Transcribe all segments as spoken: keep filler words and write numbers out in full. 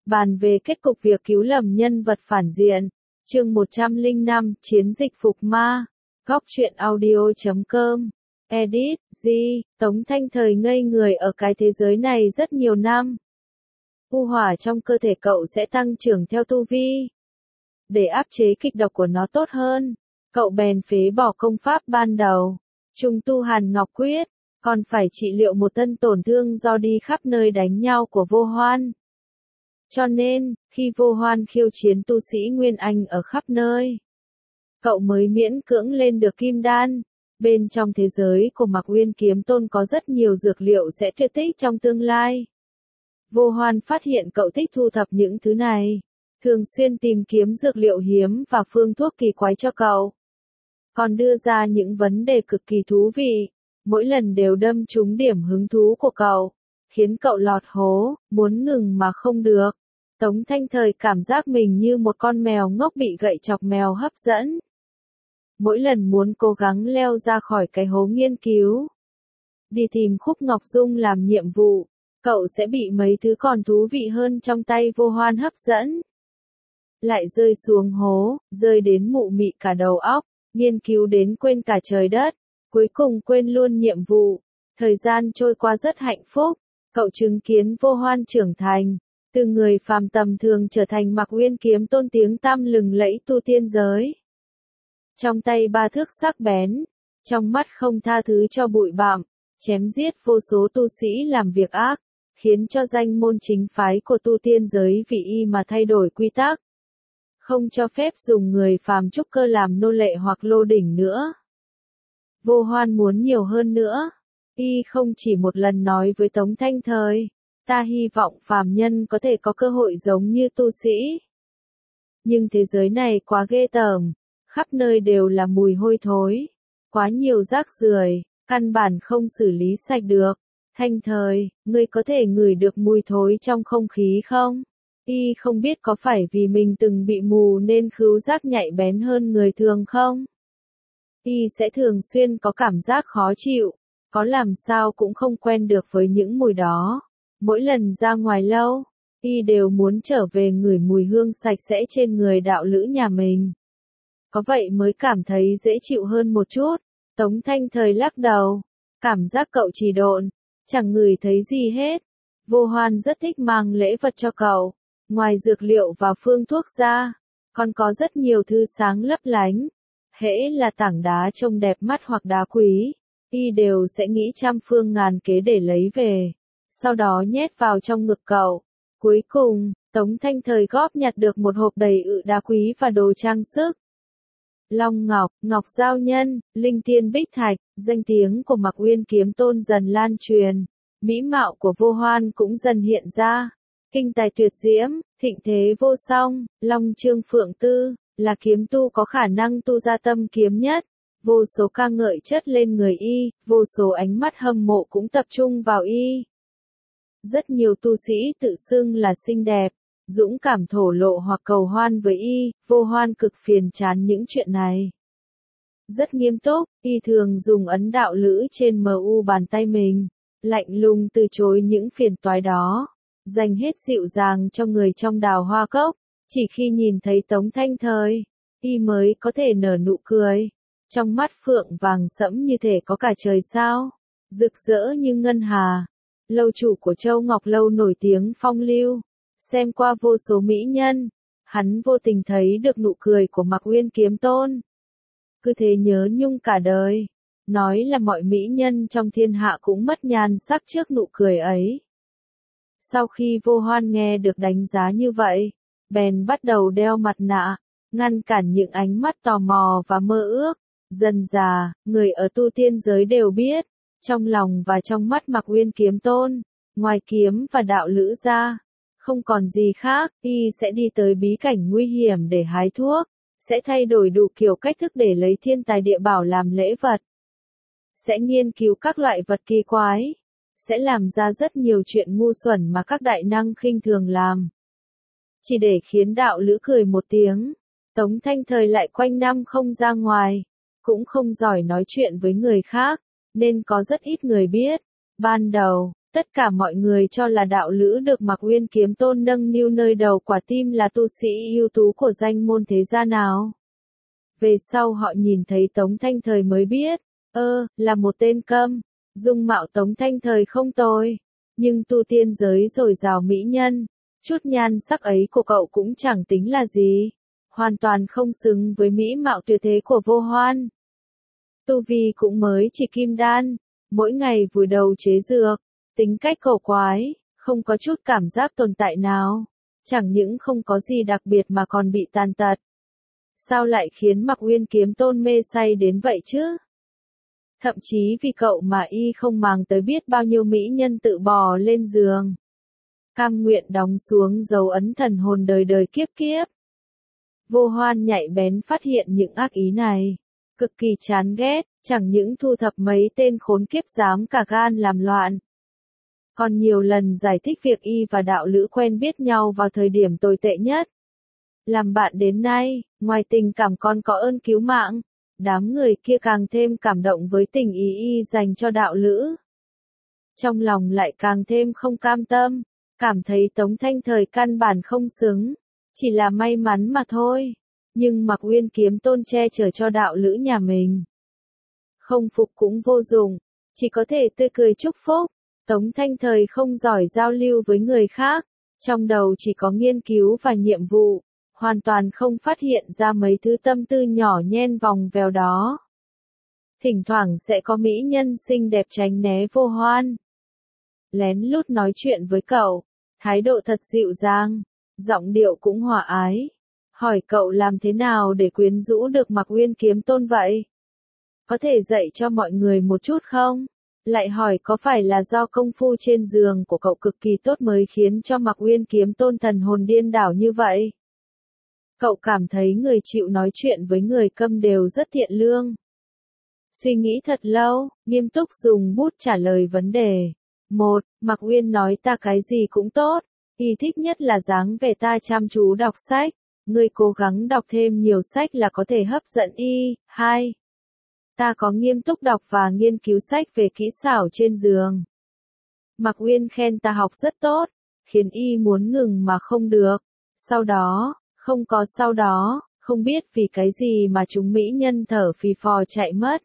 bàn về kết cục việc cứu lầm nhân vật phản diện. Chương một trăm lẻ năm, Chiến dịch phục ma. Góc truyện audio chấm com. Edit, G, Tống Thanh Thời ngây người ở cái thế giới này rất nhiều năm. U hỏa trong cơ thể cậu sẽ tăng trưởng theo tu vi. Để áp chế kịch độc của nó tốt hơn, cậu bèn phế bỏ công pháp ban đầu, trùng tu Hàn Ngọc Quyết, còn phải trị liệu một thân tổn thương do đi khắp nơi đánh nhau của Vô Hoan. Cho nên, khi Vô Hoan khiêu chiến tu sĩ Nguyên Anh ở khắp nơi, cậu mới miễn cưỡng lên được kim đan. Bên trong thế giới của Mạc Uyên Kiếm Tôn có rất nhiều dược liệu sẽ tuyệt tích trong tương lai. Vô Hoan phát hiện cậu thích thu thập những thứ này, thường xuyên tìm kiếm dược liệu hiếm và phương thuốc kỳ quái cho cậu. Còn đưa ra những vấn đề cực kỳ thú vị, mỗi lần đều đâm trúng điểm hứng thú của cậu, khiến cậu lọt hố, muốn ngừng mà không được. Tống Thanh Thời cảm giác mình như một con mèo ngốc bị gậy chọc mèo hấp dẫn. Mỗi lần muốn cố gắng leo ra khỏi cái hố nghiên cứu, đi tìm Khúc Ngọc Dung làm nhiệm vụ, cậu sẽ bị mấy thứ còn thú vị hơn trong tay Vô Hoan hấp dẫn. Lại rơi xuống hố, rơi đến mụ mị cả đầu óc, nghiên cứu đến quên cả trời đất, cuối cùng quên luôn nhiệm vụ. Thời gian trôi qua rất hạnh phúc, cậu chứng kiến Vô Hoan trưởng thành, từ người phàm tầm thường trở thành Mạc Uyên Kiếm Tôn tiếng tăm lừng lẫy tu tiên giới. Trong tay ba thước sắc bén, trong mắt không tha thứ cho bụi bặm, chém giết vô số tu sĩ làm việc ác, khiến cho danh môn chính phái của tu tiên giới vì y mà thay đổi quy tắc. Không cho phép dùng người phàm trúc cơ làm nô lệ hoặc lô đỉnh nữa. Vô Hoan muốn nhiều hơn nữa. Y không chỉ một lần nói với Tống Thanh Thời, ta hy vọng phàm nhân có thể có cơ hội giống như tu sĩ. Nhưng thế giới này quá ghê tởm, khắp nơi đều là mùi hôi thối, quá nhiều rác rưởi, căn bản không xử lý sạch được. Thanh Thời, ngươi có thể ngửi được mùi thối trong không khí không? Y không biết có phải vì mình từng bị mù nên khứu giác nhạy bén hơn người thường không? Y sẽ thường xuyên có cảm giác khó chịu, có làm sao cũng không quen được với những mùi đó. Mỗi lần ra ngoài lâu, Y đều muốn trở về ngửi mùi hương sạch sẽ trên người đạo lữ nhà mình. Có vậy mới cảm thấy dễ chịu hơn một chút. Tống Thanh Thời lắc đầu, cảm giác cậu trì độn, chẳng ngửi thấy gì hết. Vô Hoan rất thích mang lễ vật cho cậu, ngoài dược liệu và phương thuốc ra, còn có rất nhiều thứ sáng lấp lánh. Hễ là tảng đá trông đẹp mắt hoặc đá quý, Y đều sẽ nghĩ trăm phương ngàn kế để lấy về, sau đó nhét vào trong ngực cậu. Cuối cùng, Tống Thanh Thời góp nhặt được một hộp đầy ự đá quý và đồ trang sức. Long ngọc, ngọc giao nhân, linh tiên bích thạch, danh tiếng của Mạc Uyên Kiếm Tôn dần lan truyền, mỹ mạo của Vô Hoan cũng dần hiện ra. Kinh tài tuyệt diễm, thịnh thế vô song, long trương phượng tư, là kiếm tu có khả năng tu ra tâm kiếm nhất. Vô số ca ngợi chất lên người Y, vô số ánh mắt hâm mộ cũng tập trung vào Y. Rất nhiều tu sĩ tự xưng là xinh đẹp, dũng cảm thổ lộ hoặc cầu hoan với Y, Vô Hoan cực phiền chán những chuyện này. Rất nghiêm túc, Y thường dùng ấn đạo lữ trên mu bàn tay mình, lạnh lùng từ chối những phiền toái đó, dành hết dịu dàng cho người trong Đào Hoa Cốc. Chỉ khi nhìn thấy Tống Thanh Thời, Y mới có thể nở nụ cười, trong mắt phượng vàng sẫm như thể có cả trời sao, rực rỡ như ngân hà. Lâu chủ của Châu Ngọc Lâu nổi tiếng phong lưu, xem qua vô số mỹ nhân, hắn vô tình thấy được nụ cười của Mạc Uyên Kiếm Tôn. Cứ thế nhớ nhung cả đời, nói là mọi mỹ nhân trong thiên hạ cũng mất nhan sắc trước nụ cười ấy. Sau khi Vô Hoan nghe được đánh giá như vậy, bèn bắt đầu đeo mặt nạ, ngăn cản những ánh mắt tò mò và mơ ước. Dần dà, người ở tu tiên giới đều biết, trong lòng và trong mắt Mạc Uyên Kiếm Tôn, ngoài kiếm và đạo lữ ra, không còn gì khác. Y sẽ đi tới bí cảnh nguy hiểm để hái thuốc, sẽ thay đổi đủ kiểu cách thức để lấy thiên tài địa bảo làm lễ vật, sẽ nghiên cứu các loại vật kỳ quái, sẽ làm ra rất nhiều chuyện ngu xuẩn mà các đại năng khinh thường làm. Chỉ để khiến đạo lữ cười một tiếng. Tống Thanh Thời lại quanh năm không ra ngoài, cũng không giỏi nói chuyện với người khác, nên có rất ít người biết. Ban đầu, Tất cả mọi người cho là đạo lữ được Mạc Uyên Kiếm Tôn nâng niu nơi đầu quả tim là tu sĩ ưu tú của danh môn thế gia nào. Về sau họ nhìn thấy Tống Thanh Thời mới biết, ơ, là một tên câm, dung mạo Tống Thanh Thời không tồi, nhưng tu tiên giới dồi dào mỹ nhân, chút nhan sắc ấy của cậu cũng chẳng tính là gì, hoàn toàn không xứng với mỹ mạo tuyệt thế của Vô Hoan. Tu vi cũng mới chỉ kim đan, mỗi ngày vùi đầu chế dược, tính cách cổ quái, không có chút cảm giác tồn tại nào, chẳng những không có gì đặc biệt mà còn bị tàn tật. Sao lại khiến Mạc Uyên Kiếm Tôn mê say đến vậy chứ? Thậm chí vì cậu mà y không màng tới biết bao nhiêu mỹ nhân tự bò lên giường. Cam nguyện đóng xuống dấu ấn thần hồn đời đời kiếp kiếp. Vô Hoan nhạy bén phát hiện những ác ý này, cực kỳ chán ghét, chẳng những thu thập mấy tên khốn kiếp dám cả gan làm loạn. Còn nhiều lần giải thích việc y và đạo lữ quen biết nhau vào thời điểm tồi tệ nhất. Làm bạn đến nay, ngoài tình cảm còn có ơn cứu mạng, đám người kia càng thêm cảm động với tình ý y dành cho đạo lữ. Trong lòng lại càng thêm không cam tâm, cảm thấy Tống Thanh Thời căn bản không xứng, chỉ là may mắn mà thôi. Nhưng Mạc Uyên Kiếm Tôn che chở cho đạo lữ nhà mình. Không phục cũng vô dụng, chỉ có thể tươi cười chúc phúc. Tống Thanh Thời không giỏi giao lưu với người khác, trong đầu chỉ có nghiên cứu và nhiệm vụ, hoàn toàn không phát hiện ra mấy thứ tâm tư nhỏ nhen vòng vèo đó. Thỉnh thoảng sẽ có mỹ nhân xinh đẹp tránh né Vô Hoan. Lén lút nói chuyện với cậu, thái độ thật dịu dàng, giọng điệu cũng hòa ái. Hỏi cậu làm thế nào để quyến rũ được Mạc Uyên Kiếm Tôn vậy? Có thể dạy cho mọi người một chút không? Lại hỏi có phải là do công phu trên giường của cậu cực kỳ tốt mới khiến cho Mạc Uyên Kiếm Tôn thần hồn điên đảo như vậy? Cậu cảm thấy người chịu nói chuyện với người câm đều rất thiện lương. Suy nghĩ thật lâu, nghiêm túc dùng bút trả lời vấn đề. Một, Mạc Uyên nói ta cái gì cũng tốt, y thích nhất là dáng vẻ ta chăm chú đọc sách, ngươi cố gắng đọc thêm nhiều sách là có thể hấp dẫn y. Hai, ta có nghiêm túc đọc và nghiên cứu sách về kỹ xảo trên giường. Mạc Uyên khen ta học rất tốt, khiến y muốn ngừng mà không được. Sau đó, không có sau đó, không biết vì cái gì mà chúng mỹ nhân thở phì phò chạy mất.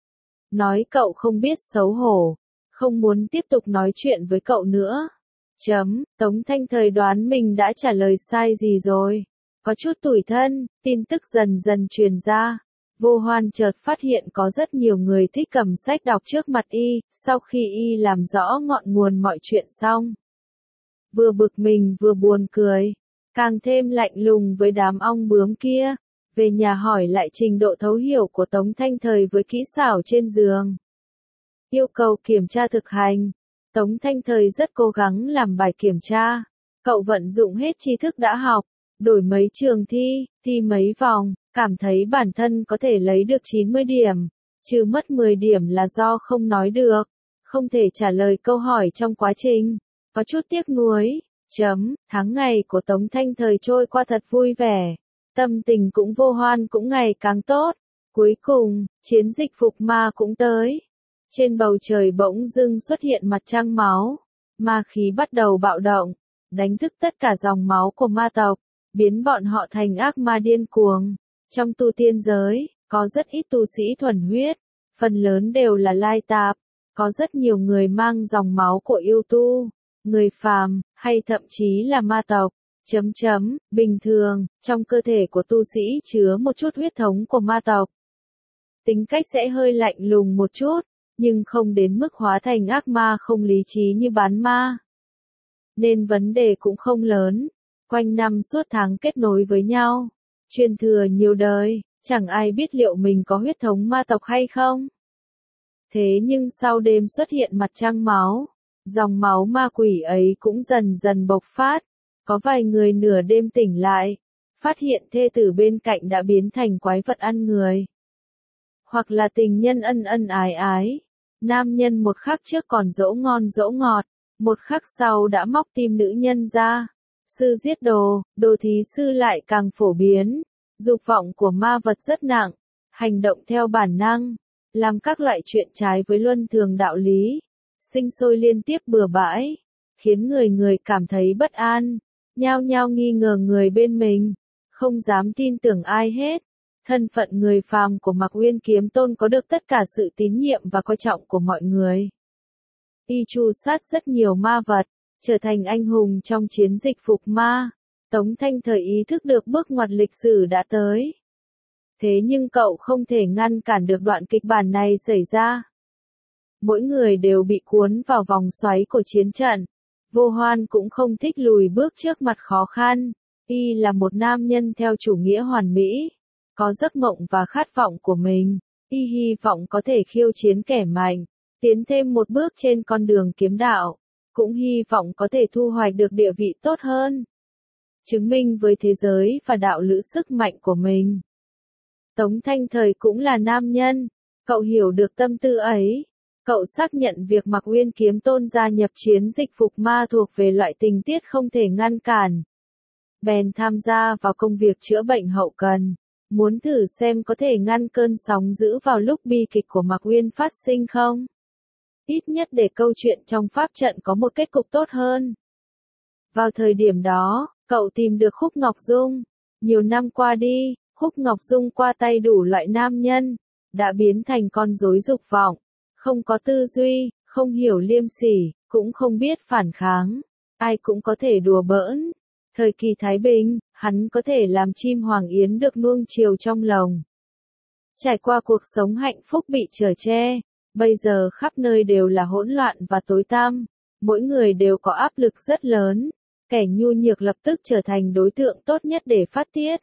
Nói cậu không biết xấu hổ, không muốn tiếp tục nói chuyện với cậu nữa. Chấm, Tống Thanh Thời đoán mình đã trả lời sai gì rồi. Có chút tủi thân, tin tức dần dần truyền ra. Vô Hoan chợt phát hiện có rất nhiều người thích cầm sách đọc trước mặt y, sau khi y làm rõ ngọn nguồn mọi chuyện xong. Vừa bực mình vừa buồn cười, càng thêm lạnh lùng với đám ong bướm kia, về nhà hỏi lại trình độ thấu hiểu của Tống Thanh Thời với kỹ xảo trên giường. Yêu cầu kiểm tra thực hành, Tống Thanh Thời rất cố gắng làm bài kiểm tra, cậu vận dụng hết tri thức đã học, đổi mấy trường thi, thi mấy vòng, cảm thấy bản thân có thể lấy được chín mươi điểm, trừ mất mười điểm là do không nói được, không thể trả lời câu hỏi trong quá trình, có chút tiếc nuối. Chấm, tháng ngày của Tống Thanh Thời trôi qua thật vui vẻ, tâm tình cũng Vô Hoan cũng ngày càng tốt. Cuối cùng, chiến dịch phục ma cũng tới. Trên bầu trời bỗng dưng xuất hiện mặt trăng máu, ma khí bắt đầu bạo động, đánh thức tất cả dòng máu của ma tộc, biến bọn họ thành ác ma điên cuồng. Trong tu tiên giới, có rất ít tu sĩ thuần huyết, phần lớn đều là lai tạp, có rất nhiều người mang dòng máu của yêu tu, người phàm, hay thậm chí là ma tộc. Chấm chấm, bình thường, trong cơ thể của tu sĩ chứa một chút huyết thống của ma tộc. Tính cách sẽ hơi lạnh lùng một chút, nhưng không đến mức hóa thành ác ma không lý trí như bán ma. Nên vấn đề cũng không lớn, quanh năm suốt tháng kết nối với nhau, truyền thừa nhiều đời, chẳng ai biết liệu mình có huyết thống ma tộc hay không. Thế nhưng sau đêm xuất hiện mặt trăng máu, dòng máu ma quỷ ấy cũng dần dần bộc phát. Có vài người nửa đêm tỉnh lại, phát hiện thê tử bên cạnh đã biến thành quái vật ăn người. Hoặc là tình nhân ân ân ái ái, nam nhân một khắc trước còn dỗ ngon dỗ ngọt, một khắc sau đã móc tim nữ nhân ra. Sư giết đồ, đồ thí sư lại càng phổ biến, dục vọng của ma vật rất nặng, hành động theo bản năng, làm các loại chuyện trái với luân thường đạo lý. sinh sôi liên tiếp bừa bãi, khiến người người cảm thấy bất an, nhao nhao nghi ngờ người bên mình, không dám tin tưởng ai hết. Thân phận người phàm của Mạc Uyên Kiếm Tôn có được tất cả sự tín nhiệm và coi trọng của mọi người. Y tru sát rất nhiều ma vật, trở thành anh hùng trong chiến dịch phục ma. Tống Thanh Thời ý thức được bước ngoặt lịch sử đã tới. Thế nhưng cậu không thể ngăn cản được đoạn kịch bản này xảy ra. Mỗi người đều bị cuốn vào vòng xoáy của chiến trận. Vô Hoan cũng không thích lùi bước trước mặt khó khăn. Y là một nam nhân theo chủ nghĩa hoàn mỹ, có giấc mộng và khát vọng của mình. Y hy vọng có thể khiêu chiến kẻ mạnh, tiến thêm một bước trên con đường kiếm đạo, cũng hy vọng có thể thu hoạch được địa vị tốt hơn, chứng minh với thế giới và đạo lữ sức mạnh của mình. Tống Thanh Thời cũng là nam nhân, cậu hiểu được tâm tư ấy. Cậu xác nhận việc Mạc Uyên Kiếm Tôn gia nhập chiến dịch phục ma thuộc về loại tình tiết không thể ngăn cản. Bèn tham gia vào công việc chữa bệnh hậu cần, muốn thử xem có thể ngăn cơn sóng dữ vào lúc bi kịch của Mạc Uyên phát sinh không. Ít nhất để câu chuyện trong pháp trận có một kết cục tốt hơn. Vào thời điểm đó, cậu tìm được Khúc Ngọc Dung. Nhiều năm qua đi, Khúc Ngọc Dung qua tay đủ loại nam nhân, đã biến thành con rối dục vọng, không có tư duy, không hiểu liêm sỉ, cũng không biết phản kháng, ai cũng có thể đùa bỡn. Thời kỳ Thái Bình, hắn có thể làm chim hoàng yến được nuông chiều trong lồng. Trải qua cuộc sống hạnh phúc bị chở che, bây giờ khắp nơi đều là hỗn loạn và tối tăm, mỗi người đều có áp lực rất lớn, kẻ nhu nhược lập tức trở thành đối tượng tốt nhất để phát tiết.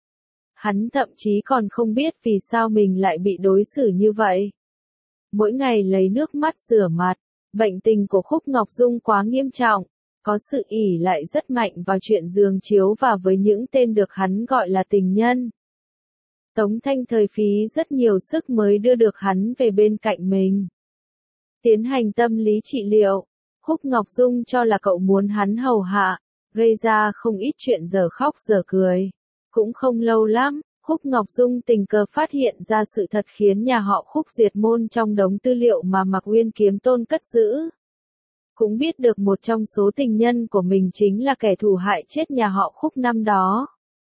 Hắn thậm chí còn không biết vì sao mình lại bị đối xử như vậy. Mỗi ngày lấy nước mắt rửa mặt, bệnh tình của Khúc Ngọc Dung quá nghiêm trọng, có sự ỷ lại rất mạnh vào chuyện giường chiếu và với những tên được hắn gọi là tình nhân. Tống Thanh Thời phí rất nhiều sức mới đưa được hắn về bên cạnh mình. Tiến hành tâm lý trị liệu, Khúc Ngọc Dung cho là cậu muốn hắn hầu hạ, gây ra không ít chuyện dở khóc dở cười. Cũng không lâu lắm, Khúc Ngọc Dung tình cờ phát hiện ra sự thật khiến nhà họ Khúc diệt môn trong đống tư liệu mà Mạc Uyên Kiếm Tôn cất giữ. Cũng biết được một trong số tình nhân của mình chính là kẻ thù hại chết nhà họ Khúc năm đó.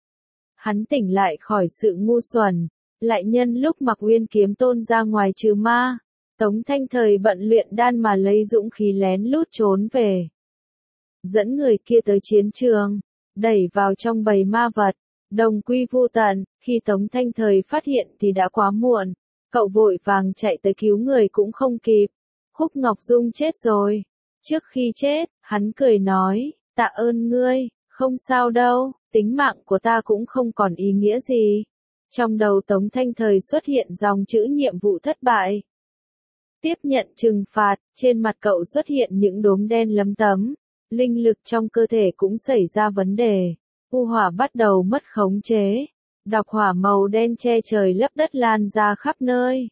Hắn tỉnh lại khỏi sự ngu xuẩn, lại nhân lúc Mạc Uyên Kiếm Tôn ra ngoài trừ ma, Tống Thanh Thời bận luyện đan mà lấy dũng khí lén lút trốn về. Dẫn người kia tới chiến trường, đẩy vào trong bầy ma vật, đồng quy vu tận. Khi Tống Thanh Thời phát hiện thì đã quá muộn, cậu vội vàng chạy tới cứu người cũng không kịp. Khúc Ngọc Dung chết rồi. Trước khi chết, hắn cười nói, tạ ơn ngươi, không sao đâu, tính mạng của ta cũng không còn ý nghĩa gì. Trong đầu Tống Thanh Thời xuất hiện dòng chữ nhiệm vụ thất bại. Tiếp nhận trừng phạt, trên mặt cậu xuất hiện những đốm đen lấm tấm, linh lực trong cơ thể cũng xảy ra vấn đề. U hỏa bắt đầu mất khống chế, độc hỏa màu đen che trời lấp đất lan ra khắp nơi.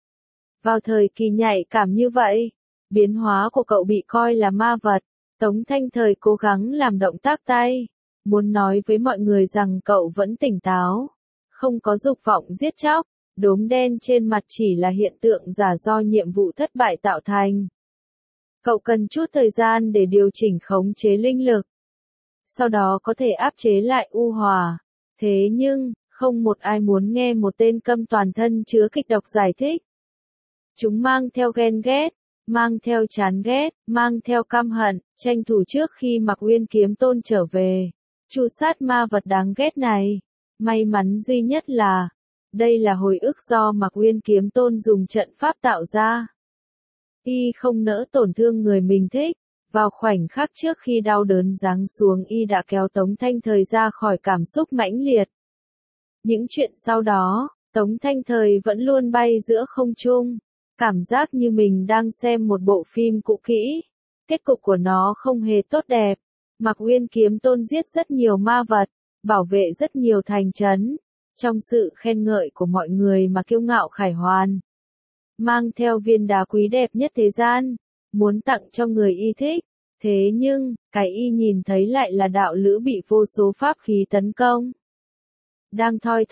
Vào thời kỳ nhạy cảm như vậy, biến hóa của cậu bị coi là ma vật. Tống Thanh Thời cố gắng làm động tác tay, muốn nói với mọi người rằng cậu vẫn tỉnh táo, không có dục vọng giết chóc. Đốm đen trên mặt chỉ là hiện tượng giả do nhiệm vụ thất bại tạo thành. Cậu cần chút thời gian để điều chỉnh khống chế linh lực, sau đó có thể áp chế lại u hỏa. Thế nhưng, không một ai muốn nghe một tên câm toàn thân chứa kịch độc giải thích. Chúng mang theo ghen ghét, mang theo chán ghét, mang theo căm hận, tranh thủ trước khi Mạc Uyên Kiếm Tôn trở về, tru sát ma vật đáng ghét này. May mắn duy nhất là, đây là hồi ức do Mạc Uyên Kiếm Tôn dùng trận pháp tạo ra. Y không nỡ tổn thương người mình thích. Vào khoảnh khắc trước khi đau đớn giáng xuống, y đã kéo Tống Thanh Thời ra khỏi cảm xúc mãnh liệt. Những chuyện sau đó, Tống Thanh Thời vẫn luôn bay giữa không trung, cảm giác như mình đang xem một bộ phim cũ kỹ. Kết cục của nó không hề tốt đẹp. Mạc Uyên Kiếm Tôn giết rất nhiều ma vật, bảo vệ rất nhiều thành trấn, trong sự khen ngợi của mọi người mà kiêu ngạo khải hoàn. Mang theo viên đá quý đẹp nhất thế gian, muốn tặng cho người y thích. Thế nhưng, cái y nhìn thấy lại là đạo lữ bị vô số pháp khí tấn công. Đang thoi thóp,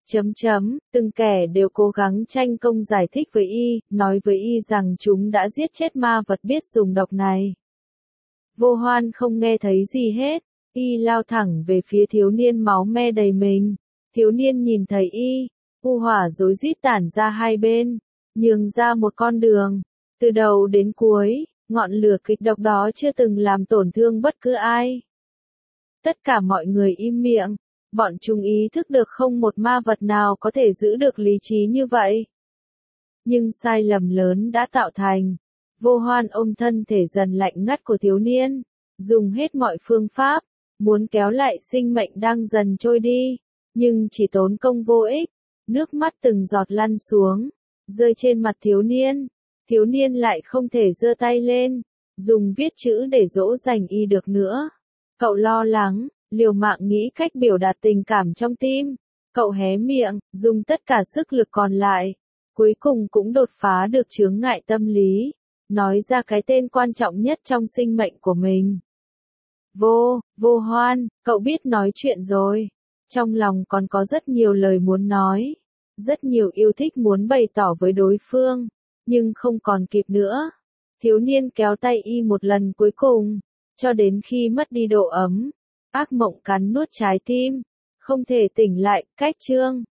Chấm chấm, từng kẻ đều cố gắng tranh công giải thích với y, nói với y rằng chúng đã giết chết ma vật biết dùng độc này. Vô Hoan không nghe thấy gì hết, y lao thẳng về phía thiếu niên máu me đầy mình. Thiếu niên nhìn thấy y, u hỏa rối rít tản ra hai bên, nhường ra một con đường. Từ đầu đến cuối, ngọn lửa kịch độc đó chưa từng làm tổn thương bất cứ ai. Tất cả mọi người im miệng, bọn chúng ý thức được không một ma vật nào có thể giữ được lý trí như vậy. Nhưng sai lầm lớn đã tạo thành. Vô Hoan ôm thân thể dần lạnh ngắt của thiếu niên, dùng hết mọi phương pháp, muốn kéo lại sinh mệnh đang dần trôi đi, nhưng chỉ tốn công vô ích. Nước mắt từng giọt lăn xuống, rơi trên mặt thiếu niên. Thiếu niên lại không thể giơ tay lên, dùng viết chữ để dỗ dành y được nữa. Cậu lo lắng, liều mạng nghĩ cách biểu đạt tình cảm trong tim. Cậu hé miệng, dùng tất cả sức lực còn lại. Cuối cùng cũng đột phá được chướng ngại tâm lý, nói ra cái tên quan trọng nhất trong sinh mệnh của mình. Vô, Vô Hoan, cậu biết nói chuyện rồi. Trong lòng còn có rất nhiều lời muốn nói, rất nhiều yêu thích muốn bày tỏ với đối phương, nhưng không còn kịp nữa. Thiếu niên kéo tay y một lần cuối cùng, cho đến khi mất đi độ ấm. Ác mộng cắn nuốt trái tim, không thể tỉnh lại. Cách chương